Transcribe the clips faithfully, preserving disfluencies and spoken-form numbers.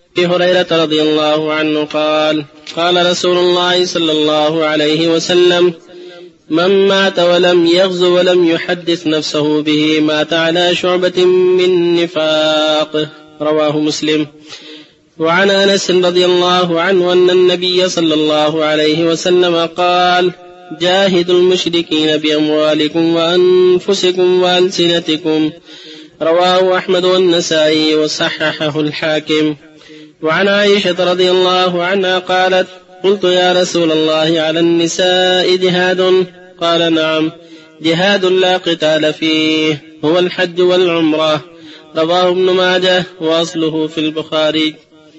أبي هريرة رضي الله عنه قال قال رسول الله صلى الله عليه وسلم من مات ولم يغزو ولم يحدث نفسه به مات على شعبة من نفاقه. رواه مسلم. وعن أنس رضي الله عنه أن النبي صلى الله عليه وسلم قال جاهدوا المشركين بأموالكم وأنفسكم وألسنتكم. رواه أحمد والنسائي وصححه الحاكم. وعن عائشة رضي الله عنها قالت قلت يا رسول الله على النساء جهاد؟ قال نعم، جهاد لا قتال فيه هو الحج والعمرة. رواه ابن ماجه وأصله في البخاري.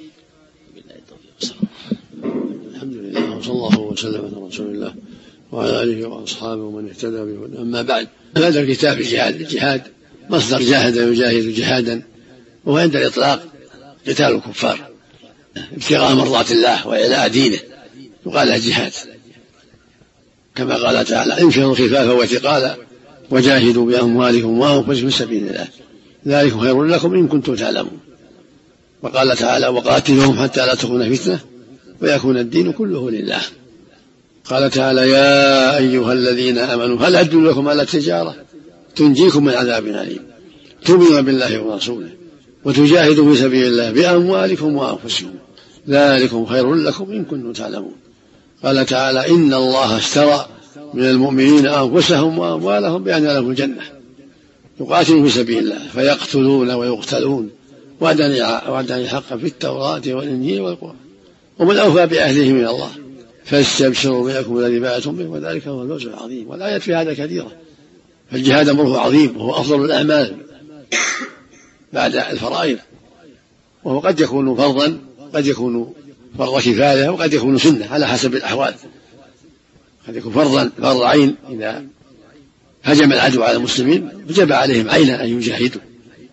الحمد لله وصلى الله وسلم على رسول الله وعلى آله وأصحابه ومن اهتدى به. أما بعد، هذا الكتاب الجهاد الجهاد مصدر جاهد يجاهد جهادا، وهو عند الإطلاق قتال الكفار ابتغاء مرضات الله وإعلاء دينه، يقال له جهاد، كما قال تعالى انفروا خفافا وثقالا وجاهدوا بأموالكم وأنفسكم في سبيل الله ذلكم خير لكم إن كنتم تعلمون. وقال تعالى وقاتلهم حتى لا تكون فتنة ويكون الدين كله لله. قال تعالى يا أيها الذين آمنوا هل أدلكم على تجارة تنجيكم من عذاب أليم تؤمنون بالله ورسوله وتجاهدوا في سبيل الله بأموالكم وأنفسكم ذلكم خير لكم إن كنتم تعلمون. قال تعالى إن الله اشترى من المؤمنين أنفسهم وأموالهم بأن لهم الجنة يقاتلون في سبيل الله فيقتلون ويقتلون وعدا حقا في التوراة والإنجيل والقرآن ومن أوفى بأهله من الله فاستبشروا بينكم الذي بايعتم به وذلك هو الفوز العظيم. والآيات في هذا كثيرة، فالجهاد أمره عظيم وهو أفضل الأعمال بعد الفرائض، وهو قد يكون فرضا قد يكون فرض كفاية وقد يكون سنة على حسب الأحوال. قد يكون فرضا فرض عين إذا هجم العدو على المسلمين وجب عليهم عينا أن يجاهدوا،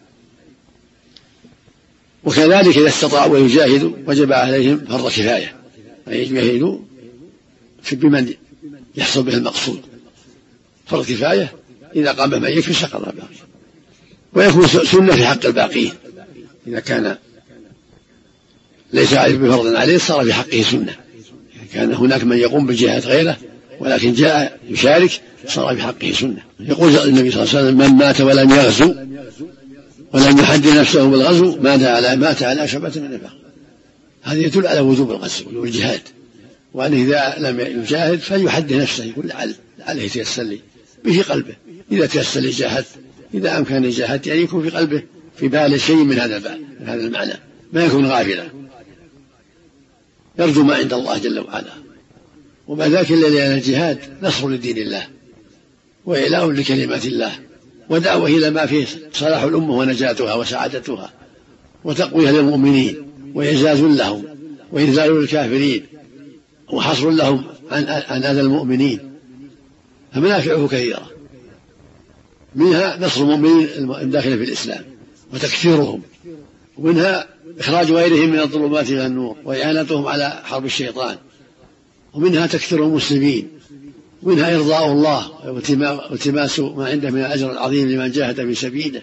وكذلك إذا استطاعوا ويجاهدوا وجب عليهم فرض كفاية أن يجاهدوا بمن يحصل به المقصود. فرض كفاية إذا قام من يكفي سقط الباقي، ويكون سنة في حق الباقين إذا كان ليس بفرض عليه صار في حقه سنة. كان هناك من يقوم بالجهاد غيره ولكن جاء يشارك صار في حقه سنة. يقول النبي صلى الله عليه وسلم من مات ولم يغزو ولم يحدث نفسه بالغزو مات على مات على شعبة من النفاق. هذا يدل على وجوب الغزو والجهاد، وأن إذا لم يجاهد فليحدث نفسه يقول لعل لعله يتيسر لي به قلبه، إذا تيسر لي جاهد، إذا أمكن جاهد، يعني يكون في قلبه في باله شيء من هذا البال من هذا المعنى، ما يكون غافلا، يرجو ما عند الله جل وعلا. وما ذاك إلا لأن الجهاد نصر لدين الله وإعلاء لكلمات الله ودعوة إلى ما فيه صلاح الأمة ونجاتها وسعادتها وتقوية للمؤمنين وإعزاز لهم وإذلال للكافرين وحصر لهم عن أذى المؤمنين. فمنافعه كثيرة، منها نصر المؤمنين الداخل في الإسلام وتكثيرهم، ومنها إخراج غيرهم من الظلمات إلى النور وإعانتهم على حرب الشيطان، ومنها تكثير المسلمين، ومنها إرضاء الله والتماس ما عنده من الأجر العظيم لمن جاهد في سبيله.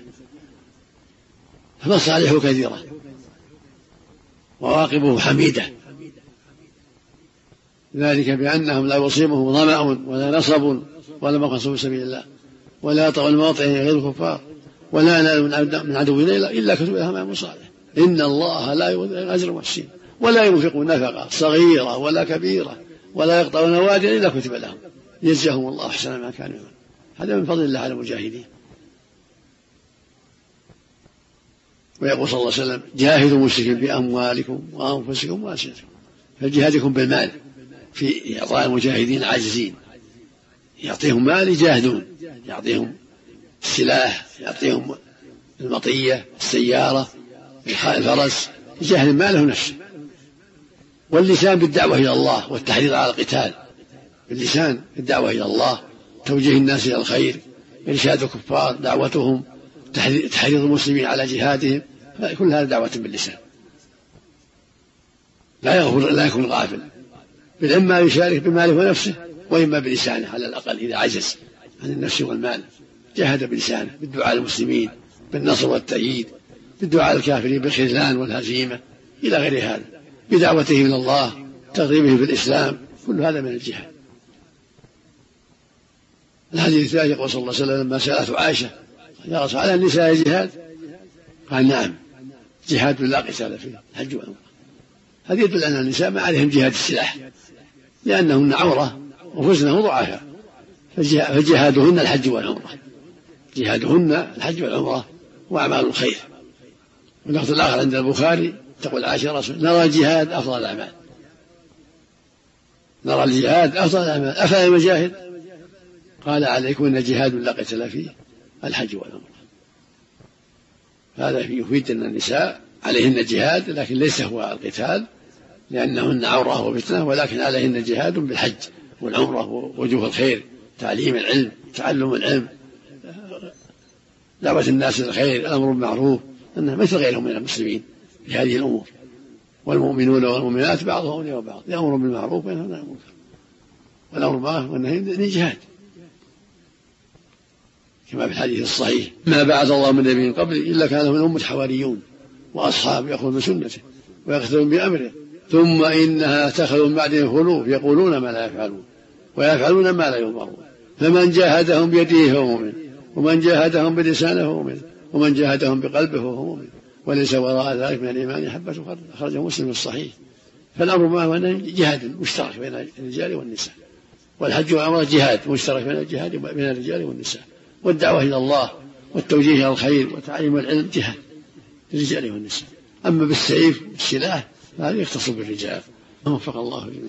فمصالحه كثيرة وواقبه حميدة، ذلك بأنهم لا يصيبهم ظمأ ولا نصب ولا مقصد في سبيل الله ولا يطغى المواطن غير الكفار ولا ينال من عدو إلا كتب لهم عن مصالح. إن الله لا يضيع أجر المحسنين ولا ينفق نفقة صغيرة ولا كبيرة ولا يقطع واديا إلا كتب لهم يجزاهم الله أحسن ما كانوا يعملون. هذا من فضل الله على المجاهدين. ويقول صلى الله عليه وسلم جاهدوا المشركين بأموالكم وأنفسكم وألسنتكم. فالجهاد يكون بالمال في إعطاء المجاهدين العاجزين، يعطيهم مال يجاهدون، يعطيهم السلاح، يعطيهم المطية السيارة الفرس، يجاهد ماله نفسه. واللسان بالدعوة إلى الله والتحريض على القتال، باللسان الدعوة إلى الله، توجيه الناس إلى الخير، إرشاد الكفار، دعوتهم، تحريض المسلمين على جهادهم، كل هذا دعوة باللسان. لا يغفر لا يكون غافل، بل إما يشارك بماله ونفسه وإما بلسانه على الأقل إذا عجز عن النفس والمال، جاهد بلسانه بالدعاء للمسلمين بالنصر والتأييد، بالدعاء للكافرين بالخذلان والهزيمة، إلى غير هذا، بدعوته إلى الله، ترغيبه في الإسلام، كل هذا من الجهاد. الحديث الثاني يقول صلى الله عليه وسلم لما سألته عائشة يا رسول على النساء جهاد؟ قال نعم، جهاد لا قتال فيه، الحج والعمرة. هذا يدل أن النساء ما عليهم جهاد السلاح، لأنهن عورة وحزنه ضعفاء، فجهادهن الحج والعمرة، جهادهن الحج والعمرة وأعمال الخير. واللفظ الآخر عند البخاري تقول عائشة رسول نرى الجهاد أفضل الأعمال، نرى الجهاد أفضل الأعمال أفلا المجاهد؟ قال عليكم جهاد لا قتال فيه، الحج والعمرة. هذا يفيد أن النساء عليهن جهاد، لكن ليس هو القتال لأنهن عورة وفتنة، ولكن عليهن جهاد بالحج والعمرة ووجوه الخير، تعليم العلم، تعلم العلم، دعوة الناس للخير، الأمر بالمعروف، أنها مثل غيرهم من المسلمين في هذه الأمور. والمؤمنون والمؤمنات بعضهم أولياء بعض، يأمر بالمعروف وينهى عن المنكر، والأمر بالمعروف والنهي عن الجهاد، كما في الحديث الصحيح ما بعث الله من نبي قبل إلا كان من أمة حواريون وأصحاب يأخذون بسنته ويقتدون بأمره، ثم إنها تأخذ من بعدهم خلوف يقولون ما لا يفعلون ويفعلون ما لا يؤمرون، فمن جاهدهم بيده فهو مؤمن، ومن جاهدهم بلسانه فهو مؤمن، ومن جاهدهم بقلبه فهو مؤمن، وليس وراء ذلك من الإيمان حبة خردل، أخرجه مسلم الصحيح. فالأمر ما هو جهاد مشترك بين الرجال والنساء، والحج والعمرة جهاد مشترك بين الجهاد بين الرجال والنساء، والدعوة إلى الله والتوجيه إلى الخير وتعليم العلم جهاد للرجال والنساء. أما بالسيف والسلاح فهذا يختص بالرجال. وفق الله جميعا.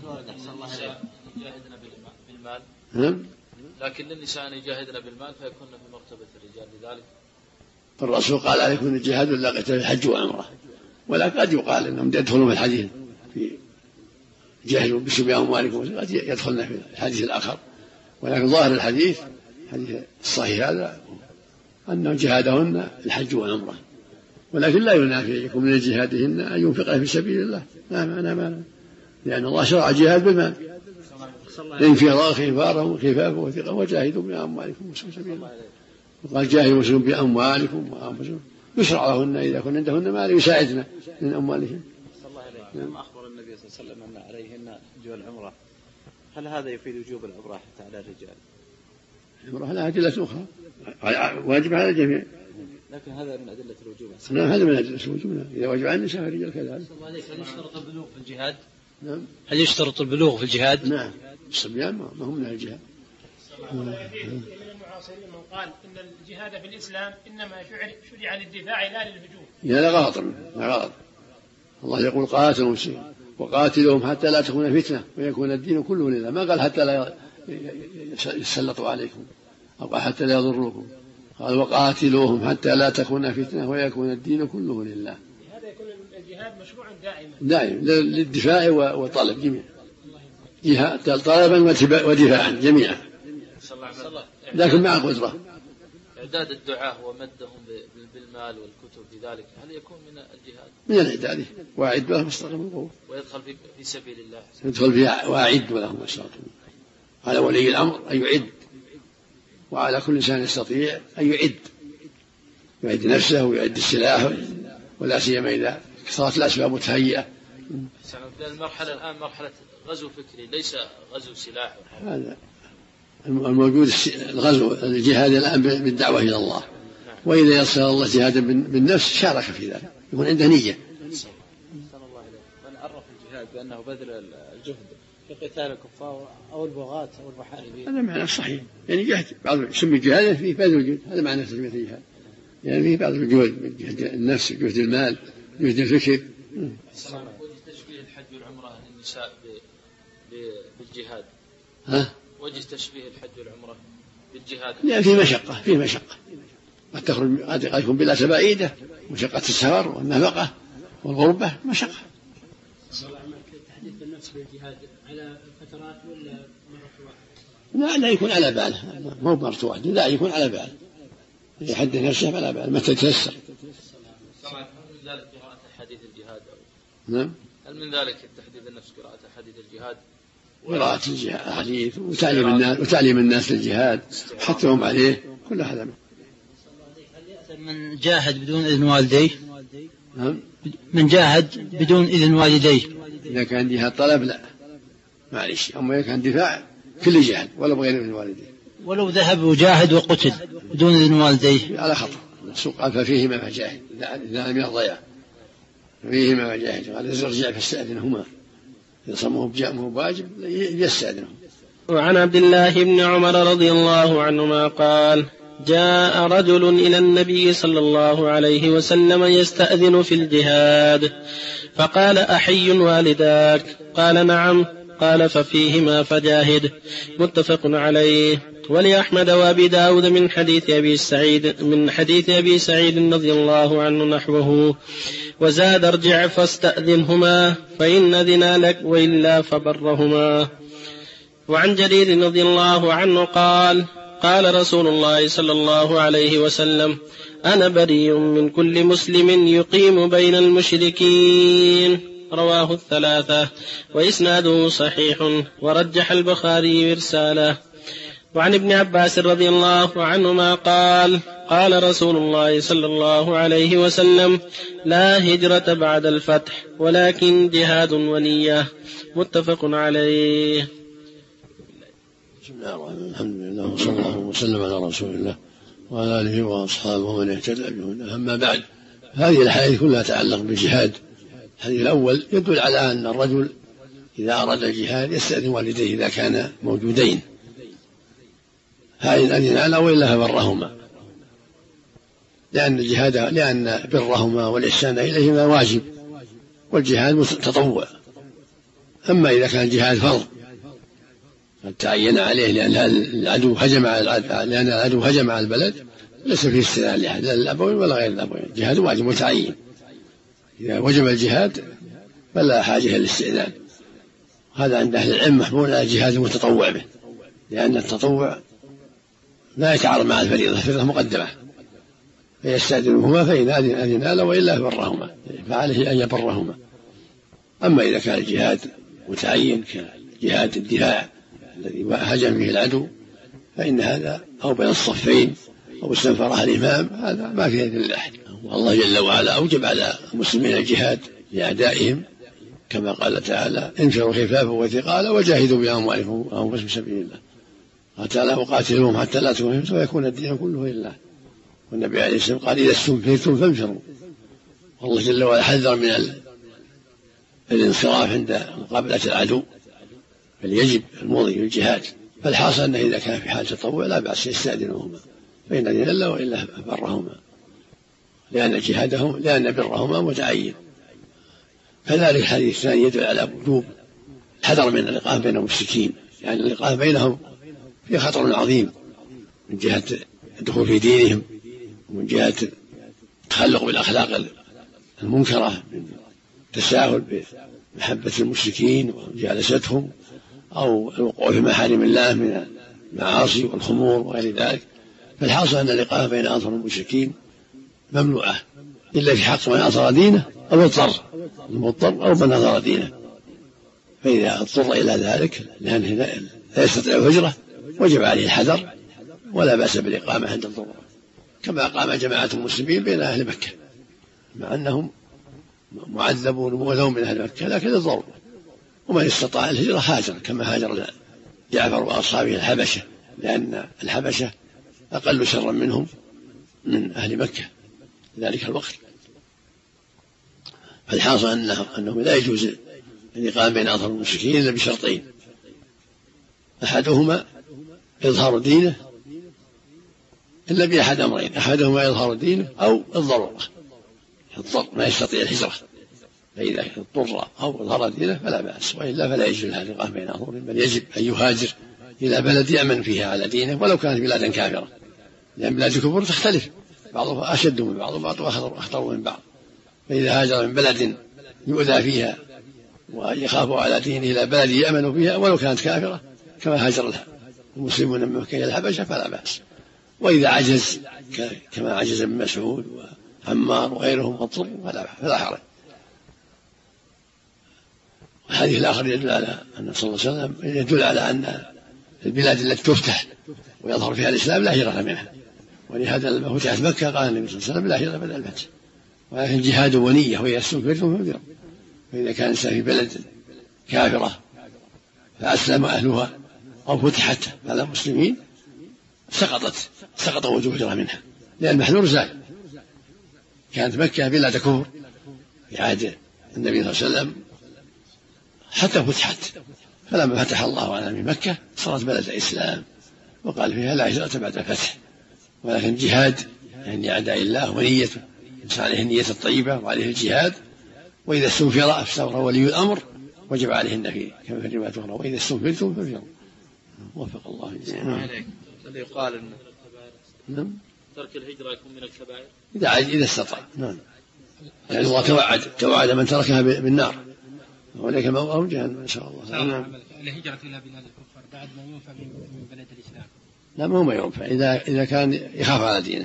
يجاهدنا بالمال، نعم، لكن للنساء أن يجاهدنا بالمال فيكون في مرتبة الرجال، لذلك الرسول قال عليكم الجهاد لا قتال الحج والعمرة، ولكن قد يقال أنهم يدخلون في الحديث في جاهدوا بأموالكم، قد يدخلنا في الحديث الآخر، ولكن ظاهر الحديث حديث الصحيح هذا أنه جهادهن الحج والعمرة، ولكن لا ينافي يكون من جهادهن أن ينفقن في سبيل الله، لا معنى معنى، لأن الله شرع جهاد بالمال، انفرار خفاره وخفافه وثقه وجاهدوا بأموالكم في سبيل الله، وقال جاهدوا بأموالكم وأنفسكم، يشرع لهن إذا كن عندهن مال يساعدن من أموالهم. لما أخبر النبي صلى الله عليه وسلم أن عليهن حج والعمرة، هل هذا يفيد وجوب العمرة حتى على الرجال؟ العمرة لها أدلة أخرى واجب على الجميع، لكن هذا من أدلة الوجوب. نعم، هذا من أدلة الوجوب، إذا واجب على النساء فالرجال كذلك. هل يشترط البلوغ في الجهاد؟ نعم. هل يشترط البلوغ في الجهاد؟ نعم، الصبيان ما هم من الجهاد. من المعاصرين من قال إن الجهاد في الإسلام إنما شرع للدفاع لا للهجوم. يا لا غلط، لا غلط. الله يقول قاتلوا المسلمين وقاتلهم حتى لا تكون فتنة ويكون الدين كله لله، ما قال حتى لا يسلطوا عليكم أو قال حتى لا يضروكم، قال وقاتلوهم حتى لا تكون فتنة ويكون الدين كله لله. هذا يكون الجهاد مشروع دائما دائما للدفاع وطلب جميعا، جهاد طلبا ودفاعا جميعا، لكن مع قدرة. إعداد الدعاة ومدهم بالمال والكتب في ذلك هل يكون من الجهاد؟ من الإعداد، وأعد لهم استقم القوة، ويدخل في, في سبيل الله، يدخل فيها وأعد لهم استقم. على ولي الأمر أن يعد، وعلى كل إنسان يستطيع أن يعد، يعد نفسه ويعد السلاح، ولا سيما إذا كثرت الأسباب متهيئة. المرحلة الآن مرحلة غزو فكري ليس غزو سلاح. هذا الموجود الغزو الجهاد الآن بالدعوة إلى الله، وإذا يسر الله جهادا بالنفس شارك في ذلك، يكون عنده نية. من عرف الجهاد بأنه بذل الجهد في قتال الكفار أو البغاة أو المحاربين، هذا معنى صحيح، يعني جهد بعض يسمي جهادا فيه بذل الجهد، هذا معنى تسمية الجهاد، يعني فيه بعض الجهد، جهد النفس، جهد المال، جهد الفكر. وجه تشبيه الحج والعمرة للنساء بالجهاد، ها؟ وجه تشبيه الحج والعمرة بالجهاد، لا في مشقة، في مشقة، قد تخرج قد يكون بلا تبعيدة، مشقة السفر والنفقة والغربة مشقة. تحديث النفس بالجهاد على فترات ولا مرة لا واحدة؟ لا يكون على باله، مو مرة واحدة، لا يكون على باله، يحدث نفسه على باله متى يتيسر. هل من ذلك قراءة حديث الجهاد؟ نعم. هل من ذلك تحديث النفس قراءة حديث الجهاد؟ قراءة الحديث وتعليم الناس وتعليم الناس للجهاد حثهم عليه، كل هذا. هل يأثم من جاهد بدون إذن والديه؟ من جاهد بدون إذن والديه. إذا كان جهاد طلب لا معلش، أما إذا كان دفاع كل جهاد ولا بغير إذن والديه. ولو ذهب وجاهد وقتل بدون إذن والديه على خطر. السوق قال ففيهما مجاهد إذا لم يرضيا ففيهما مجاهد، قال يرجع فاستأذنهما إذا صمه بواجب يستأذنهم. وعن عبد الله بن عمر رضي الله عنهما قال: جاء رجل إلى النبي صلى الله عليه وسلم يستأذن في الجهاد، فقال: أحي والداك؟ قال: نعم. قال: ففيهما فجاهد. متفق عليه. ولأحمد وأبي داود من حديث أبي سعيد من حديث أبي سعيد رضي الله عنه نحوه، وزاد: ارجع فاستأذنهما فإن أذنا لك وإلا فبرهما. وعن جرير رضي الله عنه قال: قال رسول الله صلى الله عليه وسلم: أنا بريء من كل مسلم يقيم بين المشركين. رواه الثلاثة وإسناده صحيح، ورجح البخاري إرساله. وعن ابن عباس رضي الله عنهما قال: قال رسول الله صلى الله عليه وسلم: لا هجرة بعد الفتح ولكن جهاد ونية. متفق عليه. بسم الله الرحمن الرحيم. الحمد لله وصلى الله وسلم على رسول الله وعلى آله وأصحابه ومن اهتدى بهداه. أما بعد، هذه الأحاديث كلها تتعلق بالجهاد. الحديث الأول يدل على أن الرجل إذا أراد الجهاد يستأذن والديه إذا كان موجودين، فإن أذن له وإلا فبرهما، لأن الجهاد لأن برهما والإحسان إليهما واجب، والجهاد تطوع. أما إذا كان الجهاد فرض قد تعين عليه لأن العدو هجم على لأن العدو هجم على البلد، ليس فيه استئذان لأحد لا الأبوين ولا غير الأبوين، الجهاد واجب متعين. إذا وجب الجهاد فلا حاجة للاستئذان. هذا عند أهل العلم محمول على الجهاد المتطوع به، لأن التطوع لا يتعارض مع الفريضة، الفريضة مقدمة، فيستأذنهما فإن أذن له وإلا برهما، فعليه أن يبرهما. أما إذا كان الجهاد متعين كجهاد الدفاع الذي هجم به العدو فإن هذا أو بين الصفين أو استنفرها الإمام، هذا ما فيه إذن لأحد. والله جل وعلا أوجب على المسلمين الجهاد لأعدائهم، كما قال تعالى: انفروا خفافا وثقالا وجاهدوا بأموالكم وأنفسكم في سبيل الله. قال تعالى: وقاتلوهم حتى لا تكون فتنة ويكون الدين كله لله. والنبي عليه الصلاة والسلام قال: إذا استنفرتم فانفروا. والله جل وعلا حذر من الانصراف عند مقابلة العدو، فليجب المضي في الجهاد. فالحاصل أنه إذا كان في حال تطوع لا بأس يستأذنهما فإن أذن الله وإلا برهما، لأن جهادهم لأن برهما متعين. كذلك الحديث الثاني يدل على وجوب الحذر من اللقاء بين المشركين، يعني اللقاء بينهم في خطر عظيم من جهة الدخول في دينهم، ومن جهة التخلق بالأخلاق المنكرة من التساهل بمحبة المشركين ومجالستهم، أو الوقوع في محارم الله من المعاصي والخمور وغير ذلك. فالحاصل أن اللقاء بين أنصار المشركين ممنوعة إلا في حق من أنصر دينه أو اضطر، المضطر أو من أنصر دينه. فإذا اضطر إلى ذلك لأنه لا يستطيع الهجرة وجب عليه الحذر، ولا بأس بالإقامة عند الضرورة، كما قام جماعة المسلمين بين أهل مكة مع أنهم معذبون ومؤذون من أهل مكة لكن الضرورة. ومن استطاع الهجرة هاجر، كما هاجر جعفر وأصحابه الحبشة، لأن الحبشة أقل شرا منهم من أهل مكة في ذلك الوقت. فالحاصل أنه, أنه لا يجوز الإقامة بين أنصار المشركين إلا بشرطين: أحدهما إظهار دينه، إلا بأحد أمرين: أحدهما إظهار دينه أو الضرورة، الضر ما يستطيع الهجرة، فإذا اضطر أو اظهر دينه فلا بأس، وإلا فلا يجوز لها اللقاء بين أنصارهم، بل يجب أن يهاجر إلى بلد يأمن فيها على دينه ولو كانت بلادا كافرة، لأن بلاد الكفر تختلف، بعضها أشد من بعض وبعضها أخطر من بعض. فإذا هاجر من بلد يؤذى فيها ويخاف على دينه إلى بلد يأمن فيها ولو كانت كافرة كما هاجر المسلمون من مكة إلى الحبشة فلا بأس. وإذا عجز كما عجز ابن مسعود وعمار وغيرهم واضطر فلا حرج. الحديث الآخر يدل على أن صلى الله عليه وسلم يدل على أن البلاد التي تفتح ويظهر فيها الإسلام لا هجرة منها، ولهذا لما فتحت مكة قال النبي صلى الله عليه وسلم: لا هجرة بعد الفتح. ولكن جهاد ونية، وإذا استنفرتم فانفروا. فإذا كان الإنسان في بلد كافرة فأسلم أهلها أو فتحت على المسلمين سقطت سقط وجوب الهجرة منها، لأن المحذور زال. كانت مكة بلاد كفر في عهد النبي صلى الله عليه وسلم حتى فتحت، فلما فتح الله على من مكة صارت بلد إسلام، وقال فيها لا هجرة بعد الفتح. ولكن جهاد يعني أعداء الله ونيته، الإنسان عليه النية الطيبة وعليه الجهاد. وإذا استنفر أفتور ولي الأمر وجب عليهن في كما في الروايات الأخرى وإذا استنفرتم فانفروا. وفق الله جميعا. اللي يقال إن نعم ترك الهجرة يكون من الكبائر إذا إذا استطاع. نعم يعني الله توعد توعد من تركها بالنار، ولك موعظ جهنم إن شاء الله. نعم. الهجرة إلى بلاد الكفر بعد ما ينفى من بلد الإسلام. لا ما هو ما ينفع، إذا إذا كان يخاف على دينه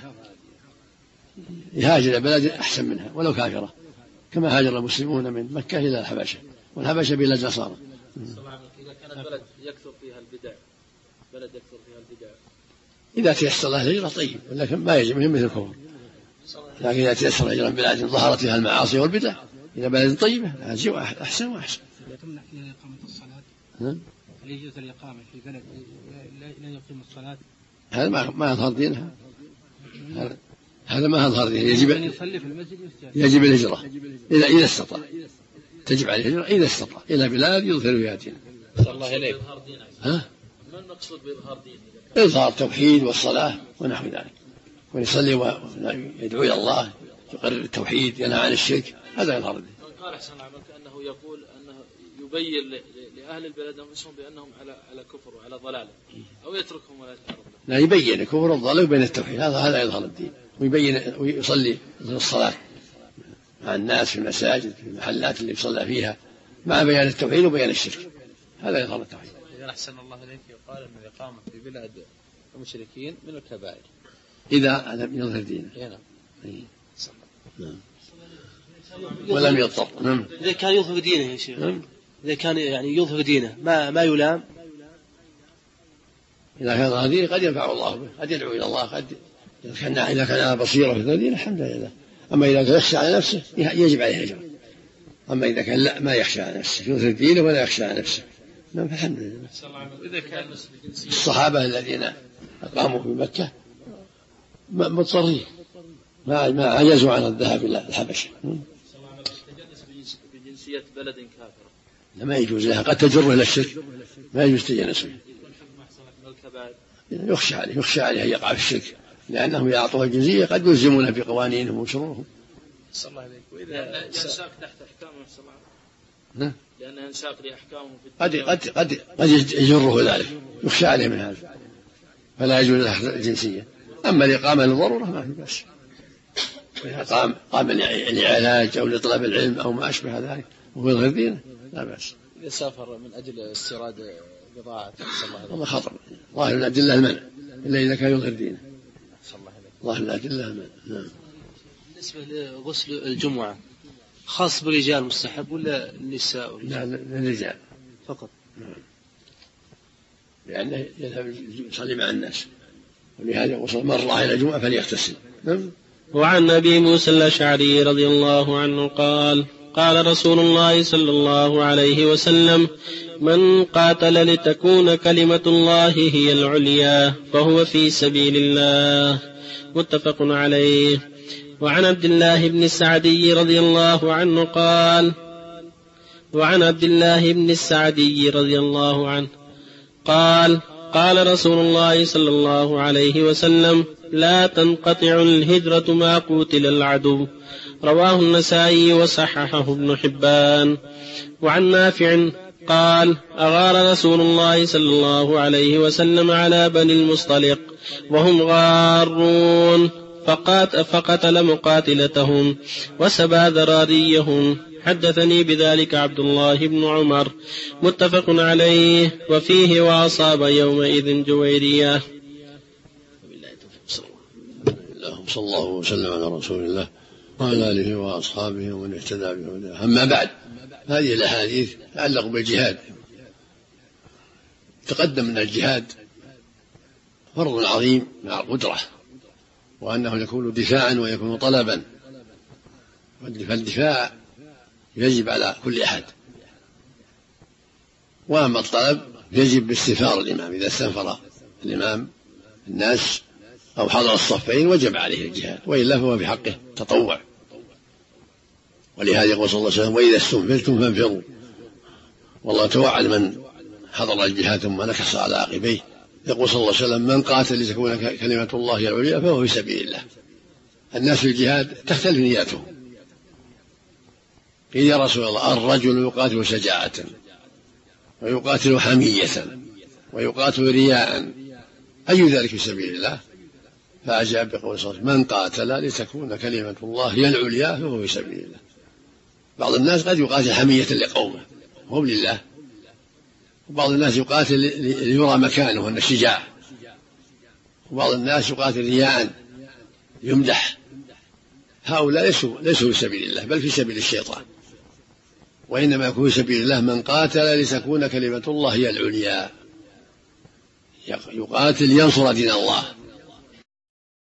يهاجر بلد أحسن منها ولو كافرة، كما هاجر المسلمون من مكة إلى الحبشة، والحبشة بلاد نصارى. إذا كانت بلد يكثر فيها البدع بلد يكثر فيها البدع إذا تيسر له الهجرة طيب، ولكن ما يجب منهم مثل الكفر. لكن إذا تيسر الهجرة من بلاد ظهرت فيها المعاصي والبدع إلى بلد طيبة هذه أحسن وأحسن. تمنع فيها إقامة الصلاة. نعم. يجوز الإقامة في بلد لا يقيم الصلاة. هذا ما ما يظهر دينها. هذا ما يظهر دينها. يجب يصلي في المسجد يجب الهجرة إذا إذا استطاع. تجب عليه الهجرة إذا استطاع إلى بلاد يظهر فيها دينه. الله إليك. ها؟ ما المقصود بإظهار دينه؟ إظهار التوحيد والصلاة ونحو ذلك، ويصلي ويدعو إلى الله، يقرر التوحيد، ينهى عن الشرك، هذا يظهر الدين. قال أحسن الله كأنه يقول أنه يبين لأهل البلد أنفسهم بأنهم على على كفر وعلى ضلال، أو يتركهم ولا يتعرض لهم. لا يبين الكفر والضلال وبين التوحيد، هذا هذا يظهر الدين، ويبين ويصلي الصلاة مع الناس في المساجد في المحلات اللي يصلى فيها مع بيان التوحيد وبيان الشرك، هذا يظهر التوحيد. إذا أحسن الله إليك يقال أن الإقامة في بلاد المشركين من الكبائر إذا لم يظهر دينه. نعم. نعم. ولم يضطر. نعم. إذا كان يظهر دينه يا شيخ. نعم. إذا كان يعني يظهر دينه ما ما يلام. إذا كان يظهر دينه قد ينفع الله به، قد يدعو إلى الله، قد إذا كان إذا كان على بصيرة في دينه الحمد لله. أما إذا كان يخشى على نفسه يجب عليه الهجرة. أما إذا كان لا ما يخشى على نفسه يظهر دينه ولا يخشى على نفسه، نعم فالحمد لله. إذا كان الصحابة الذين أقاموا في مكة مضطرين ما ما عجزوا عن الذهاب إلى الحبشة. تجنس بجنسية بلد كافرة ما يجوز لها، قد تجره إلى الشرك، ما يجوز تجنس به. يخشى عليه يخشى عليه أن يقع في الشرك، لأنهم إذا أعطوه الجنسية قد يلزمون بقوانينهم وشروطهم. صلى الله عليه وسلم. وإذا ينساق تحت أحكامهم صلى الله عليه وسلم، لأنه ينساق لأحكامهم في قد قد قد قد يجره ذلك، يخشى عليه من هذا، فلا يجوز له الجنسية. أما الإقامة للضرورة ما في بأس، قام قام لعلاج أو لطلب العلم أو ما أشبه ذلك وهو يظهر دينه لا بأس. إذا سافر من أجل استيراد بضاعة والله خطر، ظاهر الأدلة المنع إلا إذا كان يظهر دينه. ظاهر الأدلة المنع. نعم. بالنسبة لغسل الجمعة خاص بالرجال مستحب ولا النساء؟ لا للرجال فقط. نعم. لأنه يذهب يصلي مع الناس، ولهذا وصل مرة إلى الجمعة فليغتسل. نعم. وعن أبي موسى الأشعري رضي الله عنه قال قال رسول الله صلى الله عليه وسلم: من قاتل لتكون كلمة الله هي العليا فهو في سبيل الله. متفق عليه. وعن عبد الله بن السعدي رضي الله عنه قال وعن عبد الله بن السعدي رضي الله عنه قال قال رسول الله صلى الله عليه وسلم: لا تنقطع الهجرة ما قوتل العدو. رواه النسائي وصححه ابن حبان. وعن نافع قال: أغار رسول الله صلى الله عليه وسلم على بني المصطلق وهم غارون فقات فقتل مقاتلتهم وسبى ذراريهم. حدثني بذلك عبد الله بن عمر. متفق عليه. وفيه: وأصاب يومئذ جويرية. اللهم صلى الله وسلم على رسول الله وعلى آله وأصحابه ومن اهتدى بهداه. أما بعد، هذه الأحاديث تتعلق بالجهاد. تقدم أن الجهاد فرض عظيم مع القدرة، وأنه يكون دفاعا ويكون طلبا، فالدفاع يجب على كل أحد. وأما الطلب يجب باستنفار الإمام، إذا استنفر الإمام الناس أو حضر الصفين وجب عليه الجهاد، وإلا فهو بحقه تطوع. ولهذا يقول صلى الله عليه وسلم: وإذا استنفرتم فانفروا. والله توعد من حضر الجهاد ثم نكص على عقبيه. يقول صلى الله عليه وسلم: من قاتل لتكون كلمة الله هي العليا فهو في سبيل الله. الناس في الجهاد تختلف نياتهم. قيل: يا رسول الله، الرجل يقاتل شجاعة ويقاتل حمية ويقاتل رياء، أي ذلك في سبيل الله؟ فأجاب بقول صلى الله عليه وسلم: من قاتل لتكون كلمة الله هي العليا فهو في سبيل الله. بعض الناس قد يقاتل حمية لقومه وهم لله، وبعض الناس يقاتل ليرى مكانه أن الشجاع، وبعض الناس يقاتل رياء يمدح. هؤلاء ليسوا ليسوا في سبيل الله بل في سبيل الشيطان. وإنما يكون في سبيل الله من قاتل لتكون كلمة الله هي العليا، يقاتل ينصر دين الله